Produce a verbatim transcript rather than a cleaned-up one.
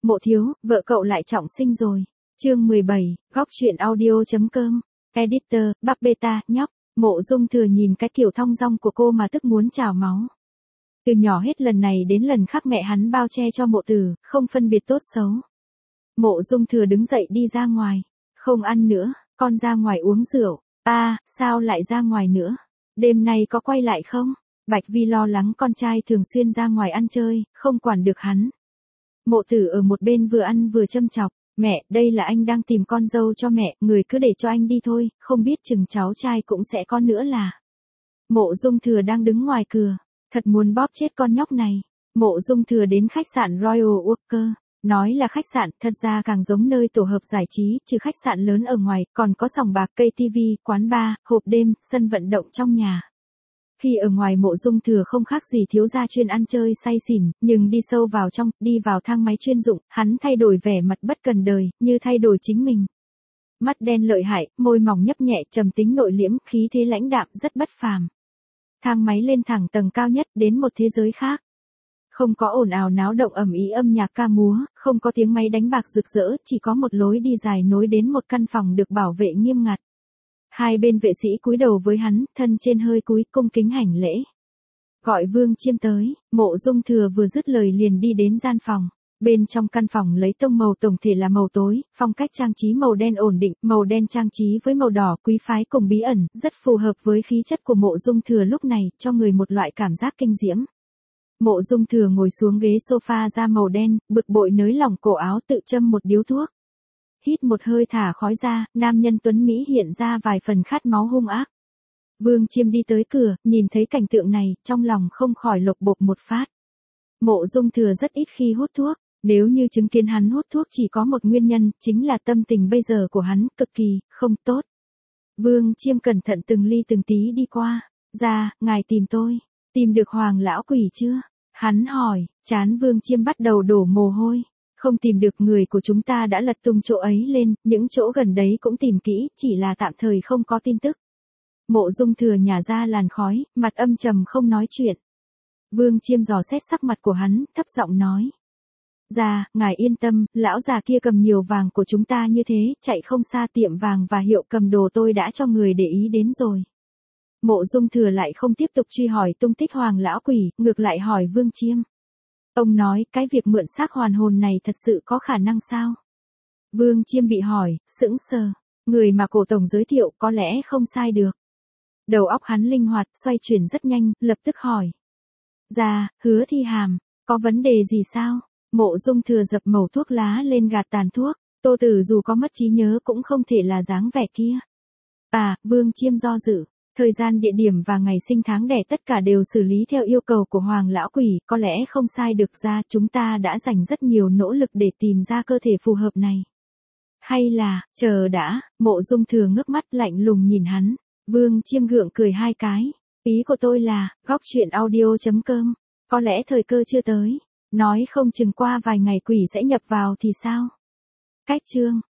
Mộ thiếu, vợ cậu lại trọng sinh rồi. Chương mười bảy, góc truyện audio.com. Editor, Bắp Beta, nhóc. Mộ Dung Thừa nhìn cái kiểu thong dong của cô mà tức muốn trào máu. Từ nhỏ hết lần này đến lần khác mẹ hắn bao che cho Mộ Tử, không phân biệt tốt xấu. Mộ Dung Thừa đứng dậy đi ra ngoài. Không ăn nữa, con ra ngoài uống rượu. À, sao lại ra ngoài nữa? Đêm nay có quay lại không? Bạch Vi lo lắng con trai thường xuyên ra ngoài ăn chơi, không quản được hắn. Mộ Tử ở một bên vừa ăn vừa châm chọc. Mẹ, đây là anh đang tìm con dâu cho mẹ, người cứ để cho anh đi thôi, không biết chừng cháu trai cũng sẽ có nữa là. Mộ Dung Thừa đang đứng ngoài cửa, thật muốn bóp chết con nhóc này. Mộ Dung Thừa đến khách sạn Royal Walker, nói là khách sạn, thật ra càng giống nơi tổ hợp giải trí, trừ khách sạn lớn ở ngoài, còn có sòng bạc, cây tivi, quán bar, hộp đêm, sân vận động trong nhà. Khi ở ngoài Mộ Dung Thừa không khác gì thiếu gia chuyên ăn chơi say xỉn, nhưng đi sâu vào trong, đi vào thang máy chuyên dụng, hắn thay đổi vẻ mặt bất cần đời, như thay đổi chính mình. Mắt đen lợi hại, môi mỏng nhấp nhẹ, trầm tính nội liễm, khí thế lãnh đạm, rất bất phàm. Thang máy lên thẳng tầng cao nhất, đến một thế giới khác. Không có ồn ào náo động ầm ĩ âm nhạc ca múa, không có tiếng máy đánh bạc rực rỡ, chỉ có một lối đi dài nối đến một căn phòng được bảo vệ nghiêm ngặt. Hai bên vệ sĩ cúi đầu với hắn, thân trên hơi cúi, cung kính hành lễ. Gọi Vương Chiêm tới. Mộ Dung Thừa vừa dứt lời liền đi đến gian phòng. Bên trong căn phòng lấy tông màu tổng thể là màu tối, phong cách trang trí màu đen ổn định, màu đen trang trí với màu đỏ quý phái cùng bí ẩn, rất phù hợp với khí chất của Mộ Dung Thừa lúc này, cho người một loại cảm giác kinh diễm. Mộ Dung Thừa ngồi xuống ghế sofa da màu đen, bực bội nới lỏng cổ áo tự châm một điếu thuốc. Hít một hơi thả khói ra, nam nhân tuấn Mỹ hiện ra vài phần khát máu hung ác. Vương Chiêm đi tới cửa, nhìn thấy cảnh tượng này, trong lòng không khỏi lột bột một phát. Mộ Dung Thừa rất ít khi hút thuốc, nếu như chứng kiến hắn hút thuốc chỉ có một nguyên nhân, chính là tâm tình bây giờ của hắn, cực kỳ, không tốt. Vương Chiêm cẩn thận từng ly từng tí đi qua. Ra, ngài tìm tôi, tìm được Hoàng lão quỷ chưa? Hắn hỏi, trán Vương Chiêm bắt đầu đổ mồ hôi. Không tìm được, người của chúng ta đã lật tung chỗ ấy lên, những chỗ gần đấy cũng tìm kỹ, chỉ là tạm thời không có tin tức. Mộ Dung Thừa nhả ra làn khói, mặt âm trầm không nói chuyện. Vương Chiêm dò xét sắc mặt của hắn, thấp giọng nói. Dạ, ngài yên tâm, lão già kia cầm nhiều vàng của chúng ta như thế, chạy không xa tiệm vàng và hiệu cầm đồ tôi đã cho người để ý đến rồi. Mộ Dung Thừa lại không tiếp tục truy hỏi tung tích Hoàng lão quỷ, ngược lại hỏi Vương Chiêm. Ông nói, cái việc mượn xác hoàn hồn này thật sự có khả năng sao? Vương Chiêm bị hỏi, sững sờ. Người mà cổ tổng giới thiệu có lẽ không sai được. Đầu óc hắn linh hoạt, xoay chuyển rất nhanh, lập tức hỏi. Dạ, Hứa Thi Hàm, có vấn đề gì sao? Mộ Dung Thừa dập mẩu thuốc lá lên gạt tàn thuốc. Tô Tử dù có mất trí nhớ cũng không thể là dáng vẻ kia. À, Vương Chiêm do dự. Thời gian, địa điểm và ngày sinh tháng đẻ tất cả đều xử lý theo yêu cầu của Hoàng lão quỷ, có lẽ không sai được ra, chúng ta đã dành rất nhiều nỗ lực để tìm ra cơ thể phù hợp này. Hay là, chờ đã, Mộ Dung Thừa ngước mắt lạnh lùng nhìn hắn. Vương Chiêm gượng cười hai cái. Ý của tôi là, góc truyện audio.com, có lẽ thời cơ chưa tới, nói không chừng qua vài ngày quỷ sẽ nhập vào thì sao? Cách chương.